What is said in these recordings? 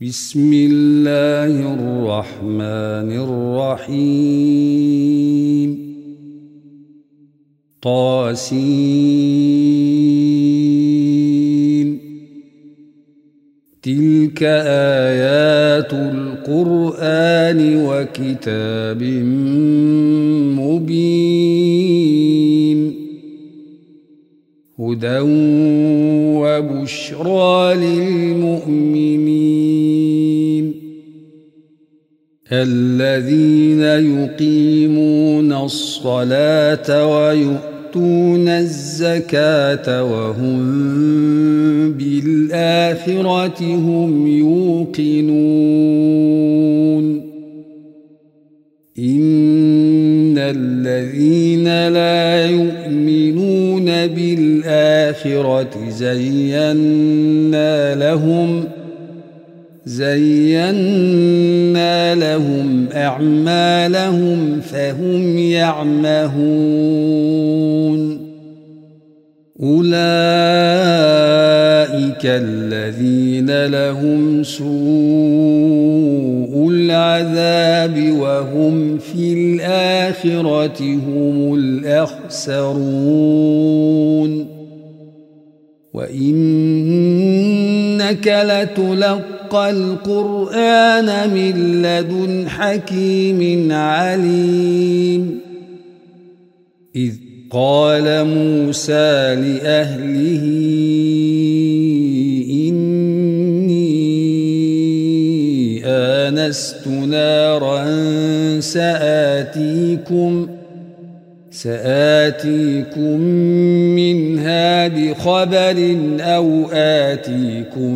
بسم الله الرحمن الرحيم طاسين تلك آيات القرآن وكتاب مبين هدى وبشرى للمؤمنين الذين يقيمون الصلاة ويؤتون الزكاة وهم بالآخرة هم يوقنون إن الذين لا يؤمنون بالآخرة زينا لهم أعمالهم فهم يعمهون أولئك الذين لهم سوء العذاب وهم في الآخرة هم الأخسرون وإنك لتلقى القرآن من لدن حكيم عليم إذ قال موسى لأهله إني آنست نارا سآتيكم منها بخبر أو آتيكم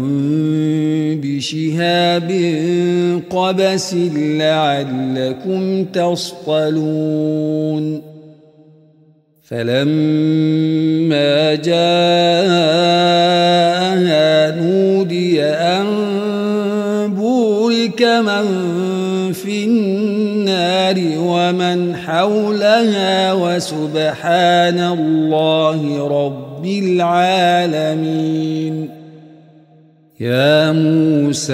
بشهاب قبس لعلكم تصطلون فلما جاءها نودي أن بورك من في النار ومن حولها وسبحان الله رب العالمين يا موسى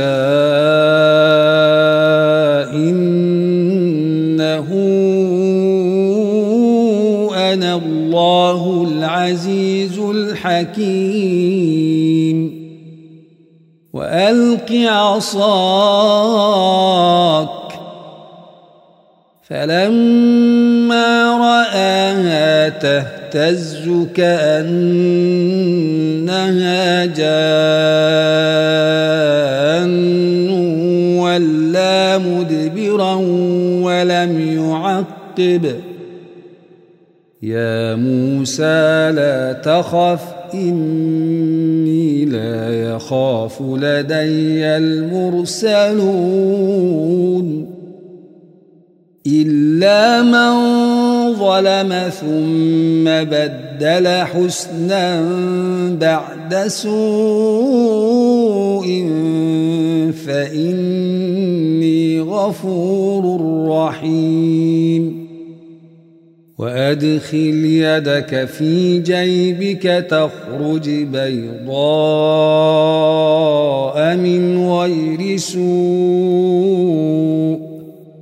إنه أنا الله العزيز الحكيم وألق عصاك فلما رآها تهتز كأنها جان ولا مدبرا ولم يعقب يا موسى لا تخف إني لا يخاف لدي المرسلون إلا من ظلم ثم بدل حسنا بعد سوء فإني غفور رحيم وأدخل يدك في جيبك تخرج بيضاء من غير سوء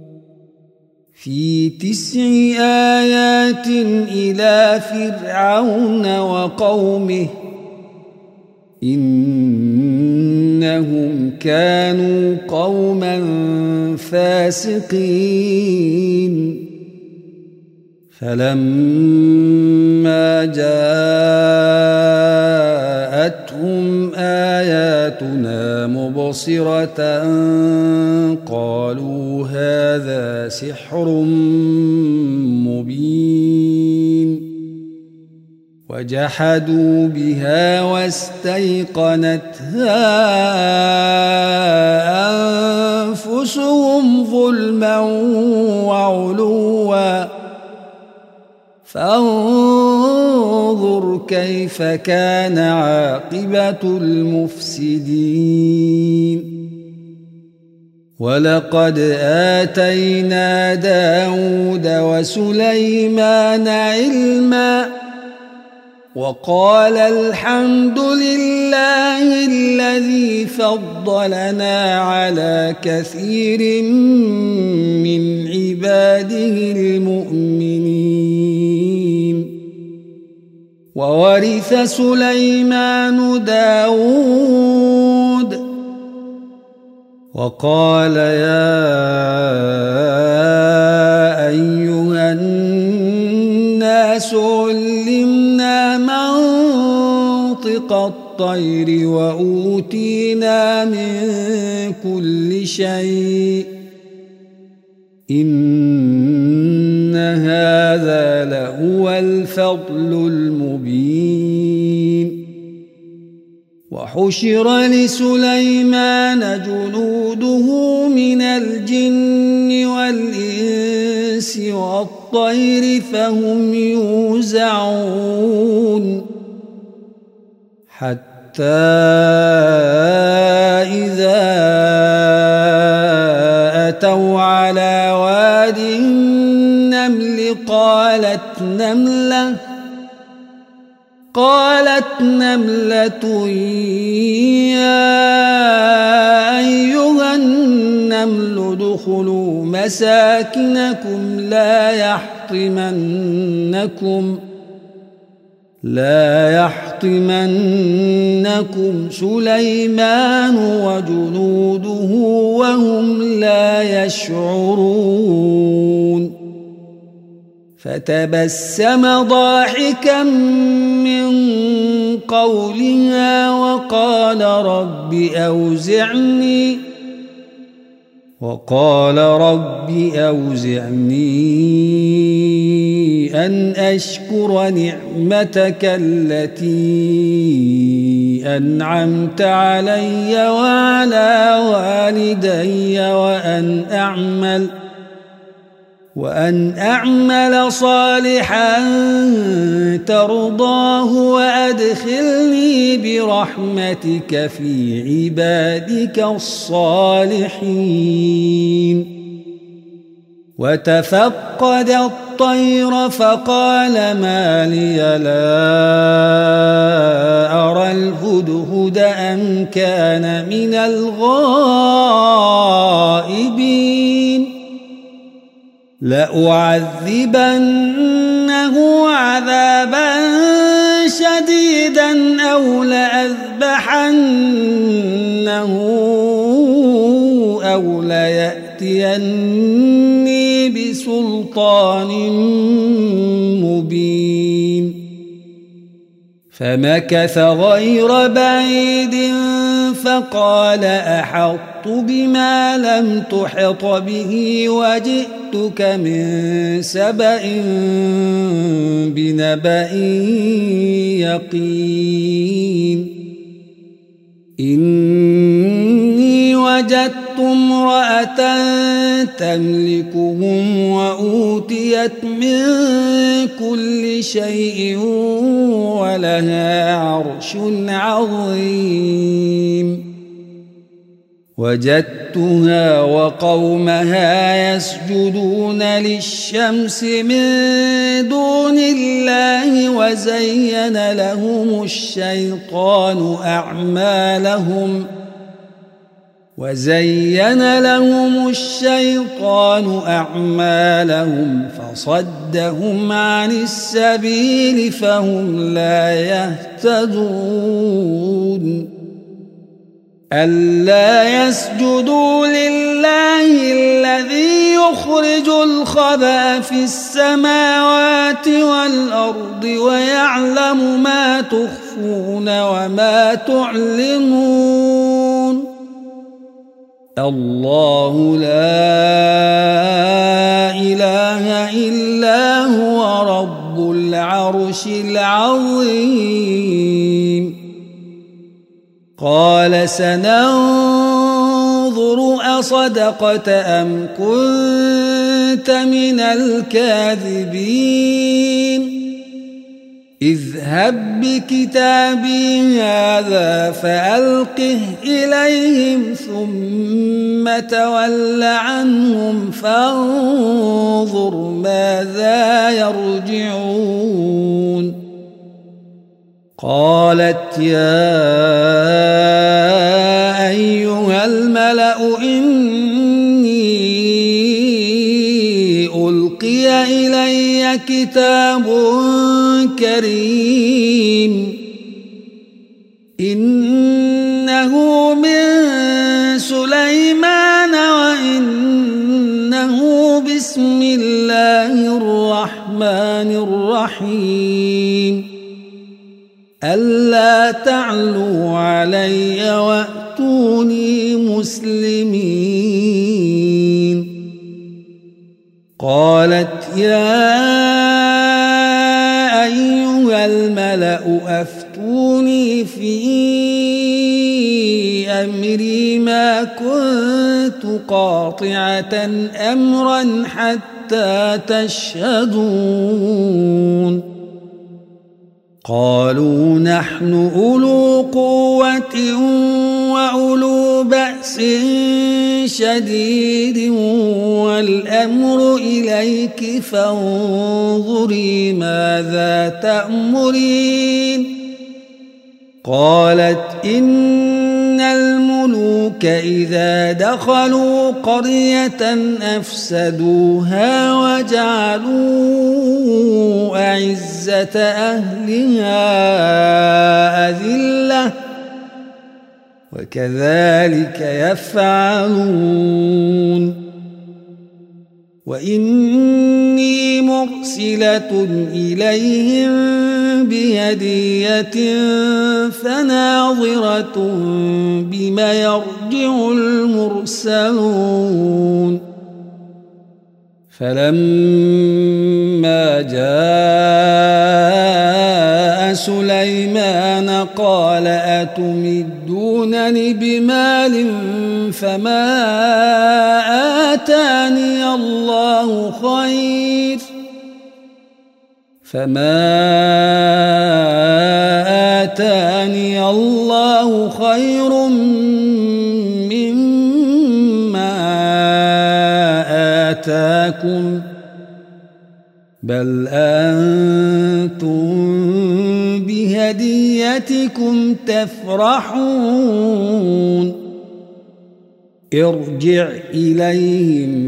في 9 آيات إلى فرعون وقومه إنهم كانوا قوما فاسقين فلما جاءتهم آياتنا مبصرة قالوا هذا سحر مبين وجحدوا بها واستيقنتها أنفسهم ظلما وعلوا فانظر كيف كان عاقبة المفسدين ولقد آتينا داود وسليمان علما وقال الحمد لله الذي فضلنا على كثير من عباده المؤمنين. وورث سليمان داود وقال يا أيها الناس علمنا منطق الطير وأوتينا من كل شيء إن هذا لهو الفضل المبين. وحشر لسليمان جنوده من الجن والإنس والطير فهم يوزعون حتى إذا أتوا على واد النمل قالت نملة يا أيها النمل ادخلوا مساكنكم لا يحطمنكم سليمان وجنوده وهم لا يشعرون. فتبسم ضاحكا من قولها وقال رب أوزعني أن أشكر نعمتك التي أنعمت علي وعلى والدي وأن أعمل صالحا ترضاه وأدخلني برحمتك في عبادك الصالحين. وتفقد الطير فقال ما لي لا أرى الهدهد أم كان من الغائبين. لأعذبنه عذابا شديدا أو لأذبحنه أو ليأتيني بسلطان مبين. فمكث غير بعيد فقال أحطت بما لم تحط به وجئتك من سبأ بنبأ يقين. إني وجدت امرأة تملكهم وأوتيت من كل شيء ولها عرش عظيم. وجدتها وقومها يسجدون للشمس من دون الله وزين لهم الشيطان أعمالهم فصدهم عن السبيل فهم لا يهتدون. ألا يسجدوا لله الذي يخرج الخبأ في السماوات والأرض ويعلم ما تخفون وما تعلنون. الله لا إله إلا هو رب العرش العظيم. قال سننظر أصدقت أم كنت من الكاذبين. اذهب بكتابي هذا فألقه إليهم ثم تول عنهم فانظر ماذا يرجعون. قالت يا أيها الملأ إني ألقي إلي كتاب كريم إنه من سليمان وإنه بسم الله الرحمن الرحيم ألا تعلوا علي وأتوني مسلمين قالت يا أيها الملأ أفتوني في أمري ما كنت قاطعة أمرا حتى تشهدون قالوا نحن أولو قوة وأولو بأس شديد والأمر إليك فانظري ماذا تأمرين قالت إن الملوك إذا دخلوا قرية أفسدوها وجعلوا أعزة أهلها أذلة وكذلك يفعلون وإني مرسلة إليهم بهدية فناظرة بما يرجع المرسلون فلما جاء سليمان قال أتمدونني بمال فما آتاني الله خير مما آتاكم بل أنتم بهديتكم تفرحون ارجع إليهم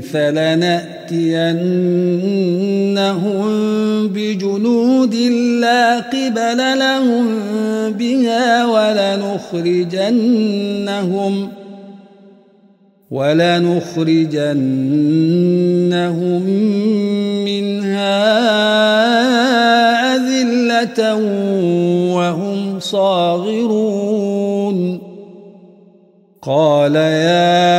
فلنأتينهم بجنود لا قبل لهم بها ولنخرجنهم منها أذلة وهم صاغرون قال يا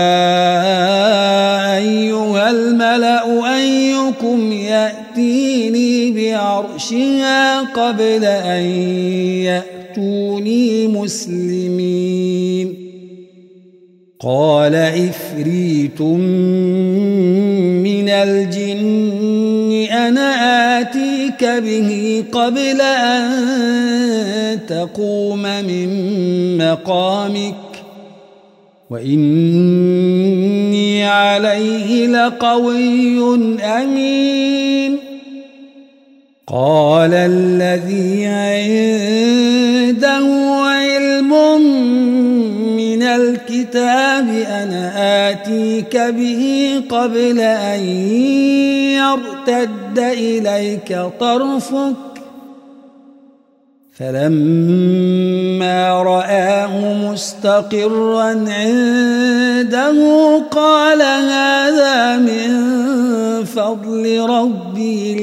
أيها الملأ أيكم يأتيني بعرشها قبل أن يأتوني مسلمين قال عفريت من الجن أنا آتيك به قبل أن تقوم من مقامك وإني عليه لقوي أمين قال الذي عنده علم من الكتاب أنا آتيك به قبل أن يرتد إليك طرفك فلما رآه مستقرا عنده قال هذا من فضل ربي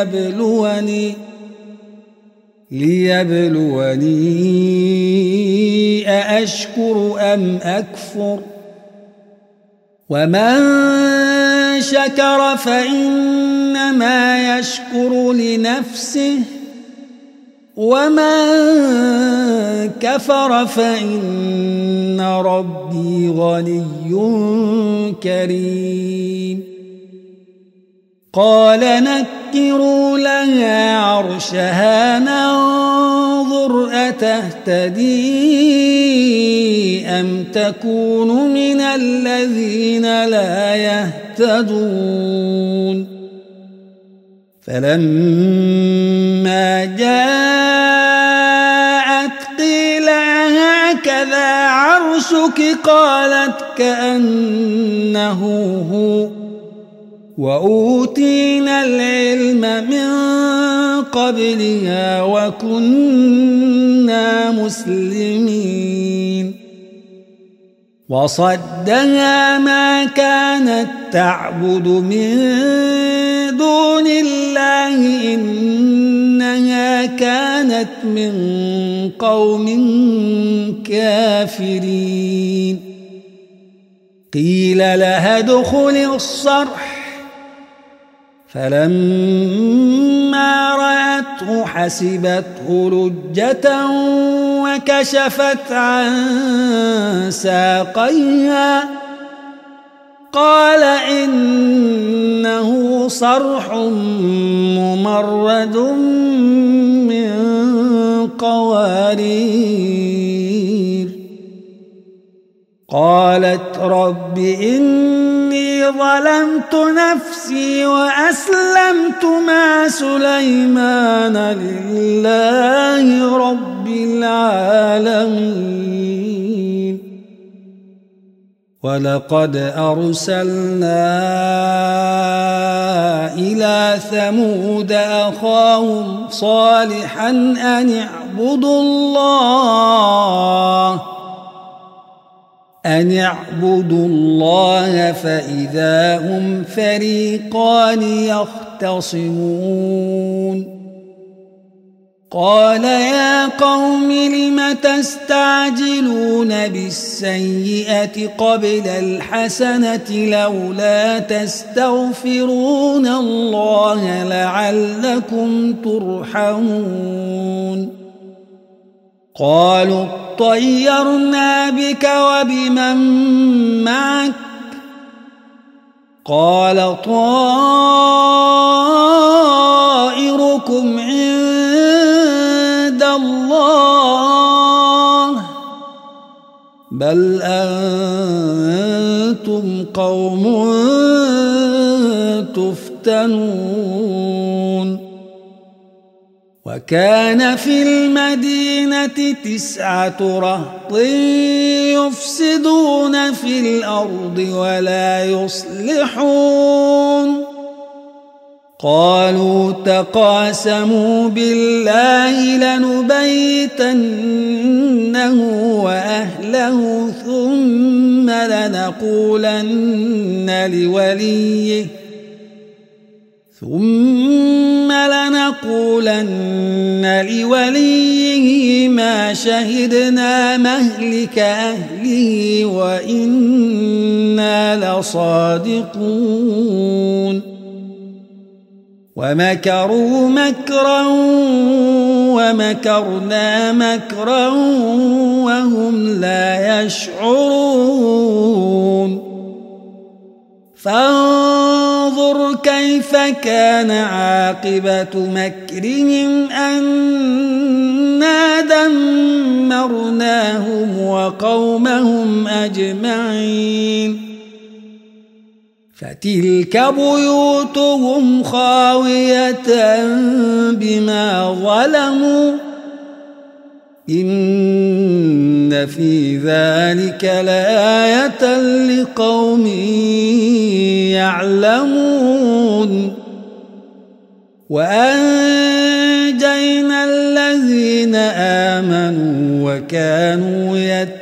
ليبلوني أأشكر أم أكفر ومن شكر فإنما يشكر لنفسه ومن كفر فإن ربي غني كريم قال نكروا لها عرشها ننظر أتهتدي أم تكون من الذين لا يهتدون فلما جاء ربك قالت كأنه هو وأوتينا العلم من قبلها وكنا مسلمين وصدها ما كانت تعبد من دون الله إنها كانت من قوم كافرين قيل لها ادخل الصرح فلما رأته حسبته لجة وكشفت عن ساقيها قال إنه صرح ممرد من قوارير قالت رب إني ظلمت نفسي وأسلمت مع سليمان لله رب العالمين ولقد أرسلنا إلى ثمود أخاهم صالحا أن اعبدوا الله فإذا هم فريقان يختصمون قال يا قوم لم تستعجلون بالسيئة قبل الحسنة لولا تستغفرون الله لعلكم ترحمون قالوا اطيرنا بك وبمن معك قال طائركم عند الله بل أنتم قوم تفتنون وكان في المدينة 9 رهط يفسدون في الأرض ولا يصلحون قالوا تقاسموا بالله لنبيتنه وأهله ثم لنقولن لوليه ما شهدنا مهلك أهله وإنا لصادقون ومكروا مكرا ومكرنا مكرا وهم لا يشعرون فانظر كيف كان عاقبة مكرهم أنا دمرناهم وقومهم أجمعين فتلك بيوتهم خاوية بما ظلموا إن في ذلك لآية لقوم يعلمون وأنجينا الذين آمنوا وكانوا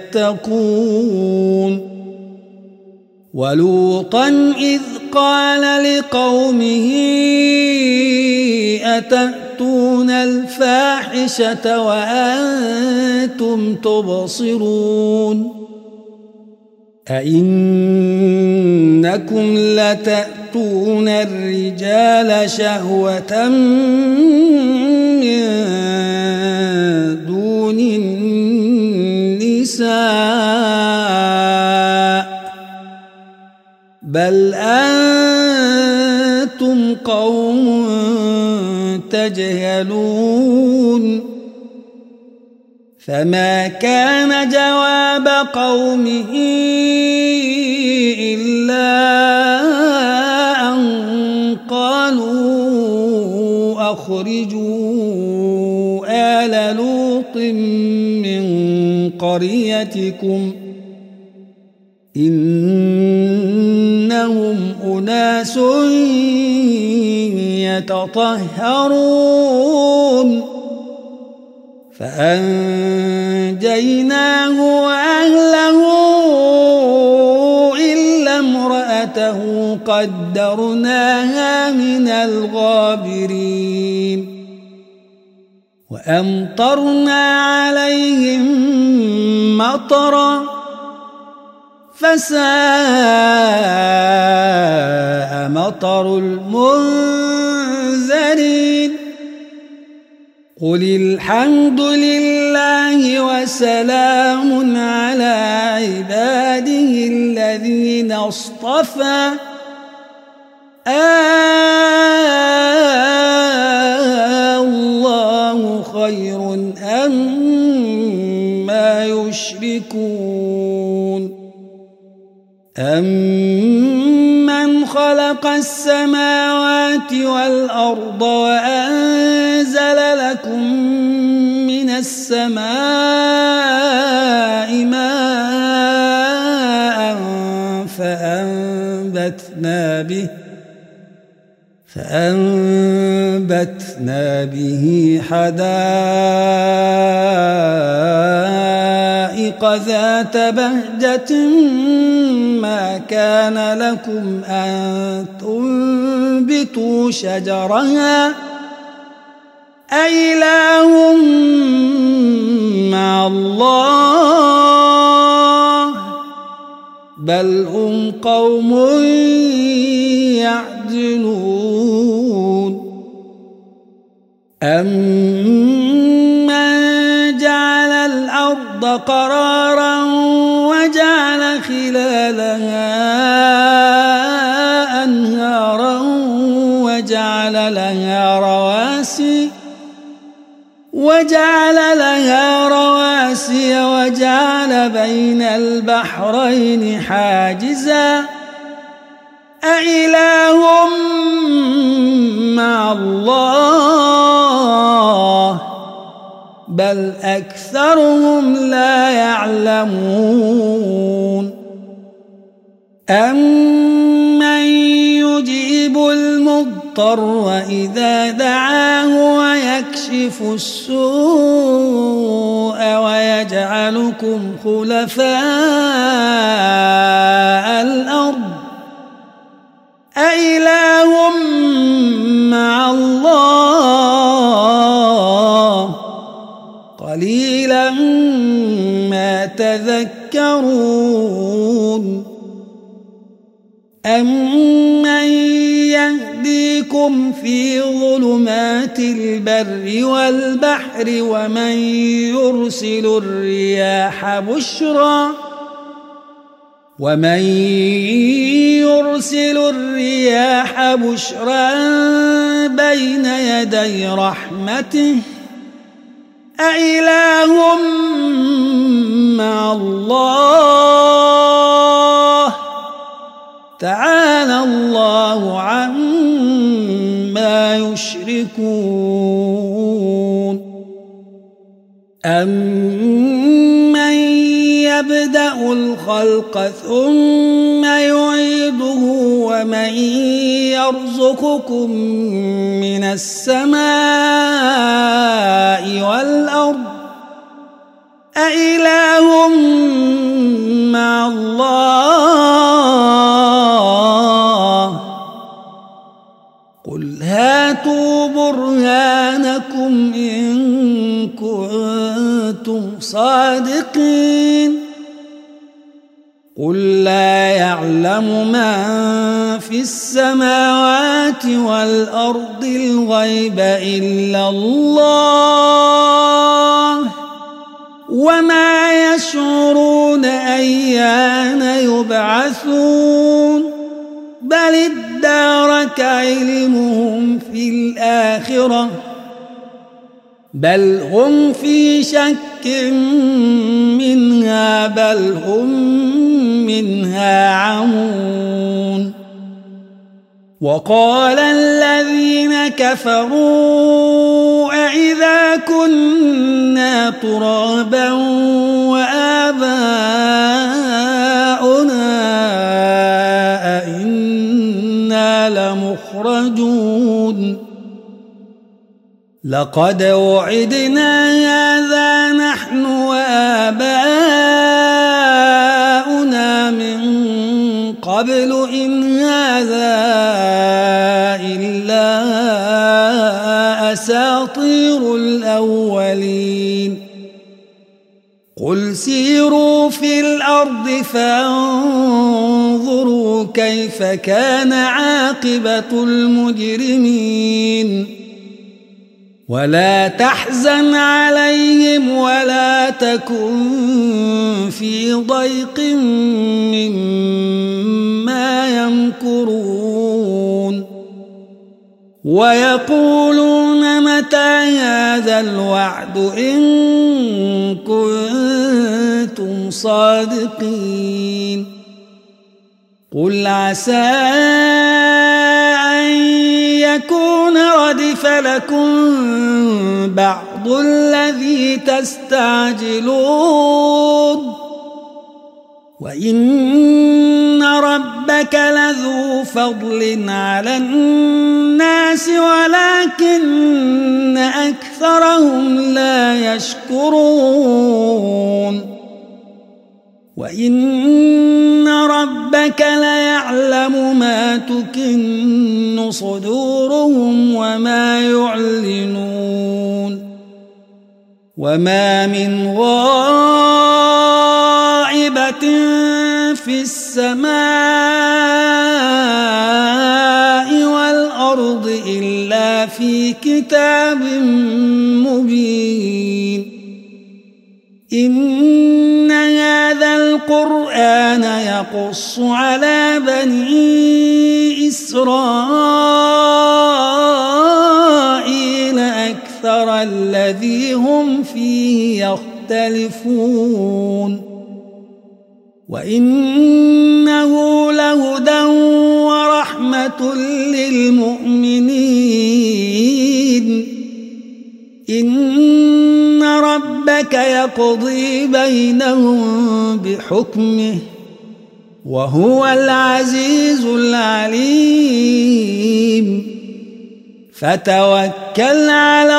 يتقون ولوطا إذ قال لقومه أتأتون الفاحشة وأنتم تبصرون أئنكم لتأتون الرجال شهوة من دون النساء بل أنتم قوم تجهلون فما كان جواب قومه إلا أن قالوا أخرجوا آل لوط من قريتكم يتطهرون فأنجيناه وأهله إلا امرأته قدرناها من الغابرين وأمطرنا عليهم مطرا فساء مطر المنذرين قل الحمد لله وسلام على عباده الذين اصطفى الله خير أما يشركون أمن خلق السماوات والأرض وأنزل لكم من السماء ماء فأنبتنا به حدائق ذات بهجة ما كان لكم أن تنبتوا شجرها أإله مع الله بل هم قوم يعدلون أمن جعل الأرض قرارا وجعل خلالها أنهارا وجعل لها رواسي وجعل بين البحرين حاجزا أإله مع الله بل أكثرهم لا يعلمون أمن يجيب المضطر إذا دعاه ويكشف السوء ويجعلكم خلفاء الأرض أإله مع الله قليلا ما تذكرون أمن يهديكم في ظلمات البر والبحر ومن يرسل الرياح بشرا بين يدي رحمته أإله مع الله تعالى الله عما يشركون أمن يبدأ الخلق ثم يعيده ومن يرزقكم من السماء والأرض أإله مع الله قل هاتوا برهانكم إن كنتم صادقين قل لا يعلم من في السماوات والأرض الغيب إلا الله وما يشعرون أيان يبعثون بل ادارك علمهم في الآخرة بل هم في شك منها بل هم منها عمون وقال الذين كفروا أإذا كنا ترابا وآباؤنا أئنا لمخرجون لقد وعدنا هذا نحن وآباؤنا من قبل إن هذا إلا أساطير الأولين قل سيروا في الأرض فانظروا كيف كان عاقبة المجرمين ولا تحزن عليهم ولا تكن في ضيق مما يمكرون ويقولون متى هذا الوعد إن كنتم صادقين قل عسى أن يكون ردف لكم بعض الذي تستعجلون وإن ربك لذو فضل على الناس ولكن أكثرهم لا يشكرون وإن ربك ليعلم ما تكن صدورهم وما يعلنون وما من غائبة في السماء والأرض إلا في كتاب مبين إن هذا القرآن يقص على بني إسرائيل أكثر الذي هم فيه يختلفون وإنه لهدى ورحمة للمؤمنين إن ربك يقضي بينهم بحكمه وهو العزيز العليم فتوكل على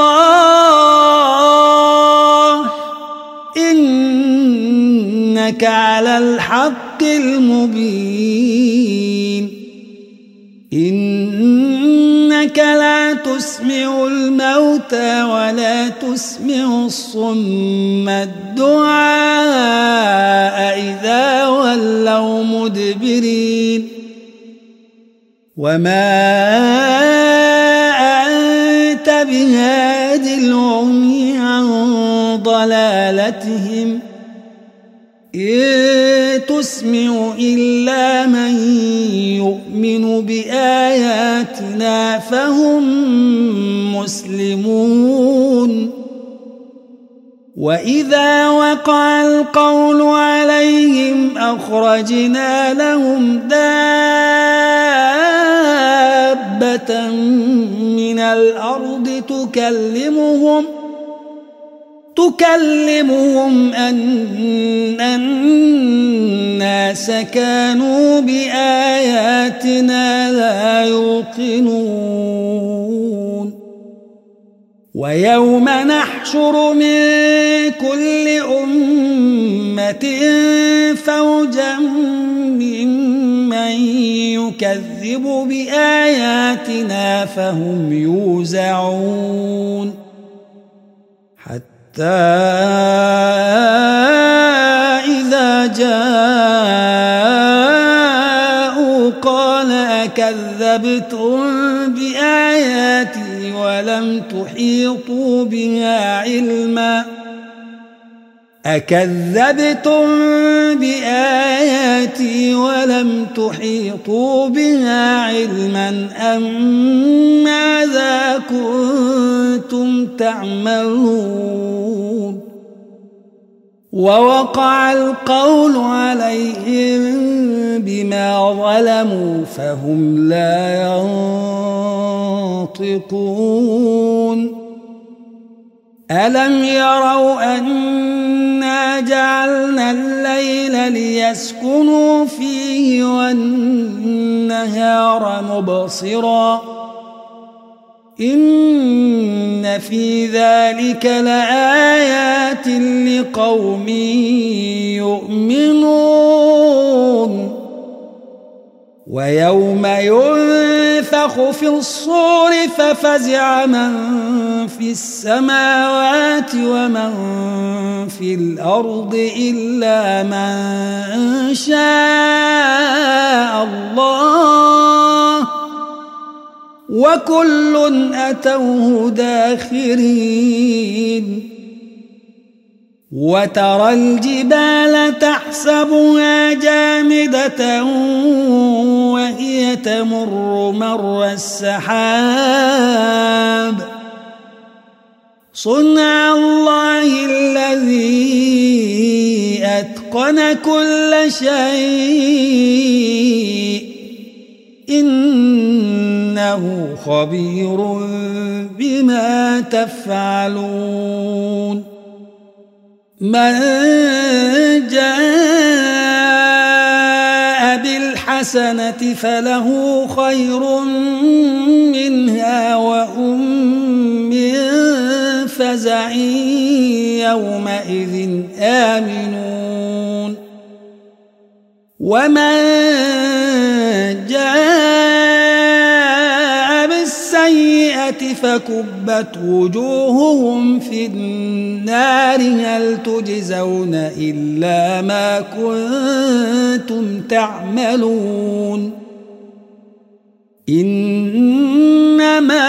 الله إنك على الحق المبين إنك لا تسمع الموتى ولا تسمع الصم الدعاء إذا ولوا مدبرين وما أنت بهاد العمي عن ضلالتهم إن تسمع إلا من يؤمن بآياتنا فهم مسلمون وإذا وقع القول عليهم أخرجنا لهم دابة من الأرض تكلمهم أن الناس كانوا بآياتنا لا يوقنون ويوم نحشر من كل أمة فوجا ممن يكذب بآياتنا فهم يوزعون حتى إذا جاءوا قال أكذبتم بآياتي ولم تحيطوا بها علما أم ماذا كنتم تعملون ووقع القول عليهم بما ظلموا فهم لا ينطقون ألم يروا أنا جعلنا الليل ليسكنوا فيه والنهار مبصرا إن في ذلك لآيات لقوم يؤمنون ويوم ينفخ في الصور ففزع من في السماوات ومن في الأرض إلا من شاء الله وكل أتوه داخرين وترى الجبال تحسبها جامدة وهي تمر مر السحاب صنع الله الذي أتقن كل شيء إنه خبير بما تفعلون من جاء بالحسنة فله خير منها وهم من فزع يومئذ آمنون ومن جاء بالسيئة فكبت وجوههم في النار هل تجزون إلا ما كنتم تعملون إنما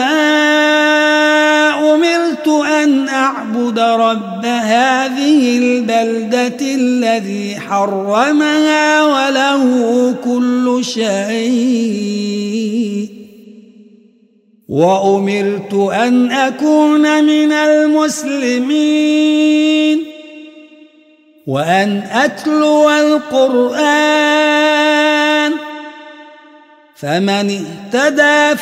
أمرت أن أعبد رب هذه البلدة الذي حرمها وله كل شيء وأمرت أن أكون من المسلمين وأن أتلو القرآن فمن اهتدى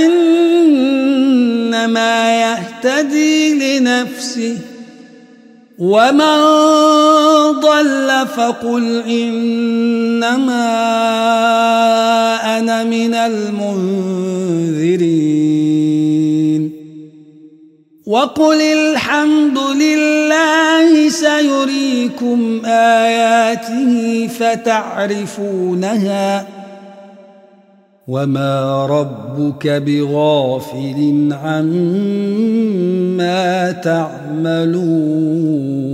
فإنما يهتدي لنفسه ومن ضل فقل إنما أنا من المنذرين وقل الحمد لله سيريكم آياته فتعرفونها وما ربك بغافل عما تعملون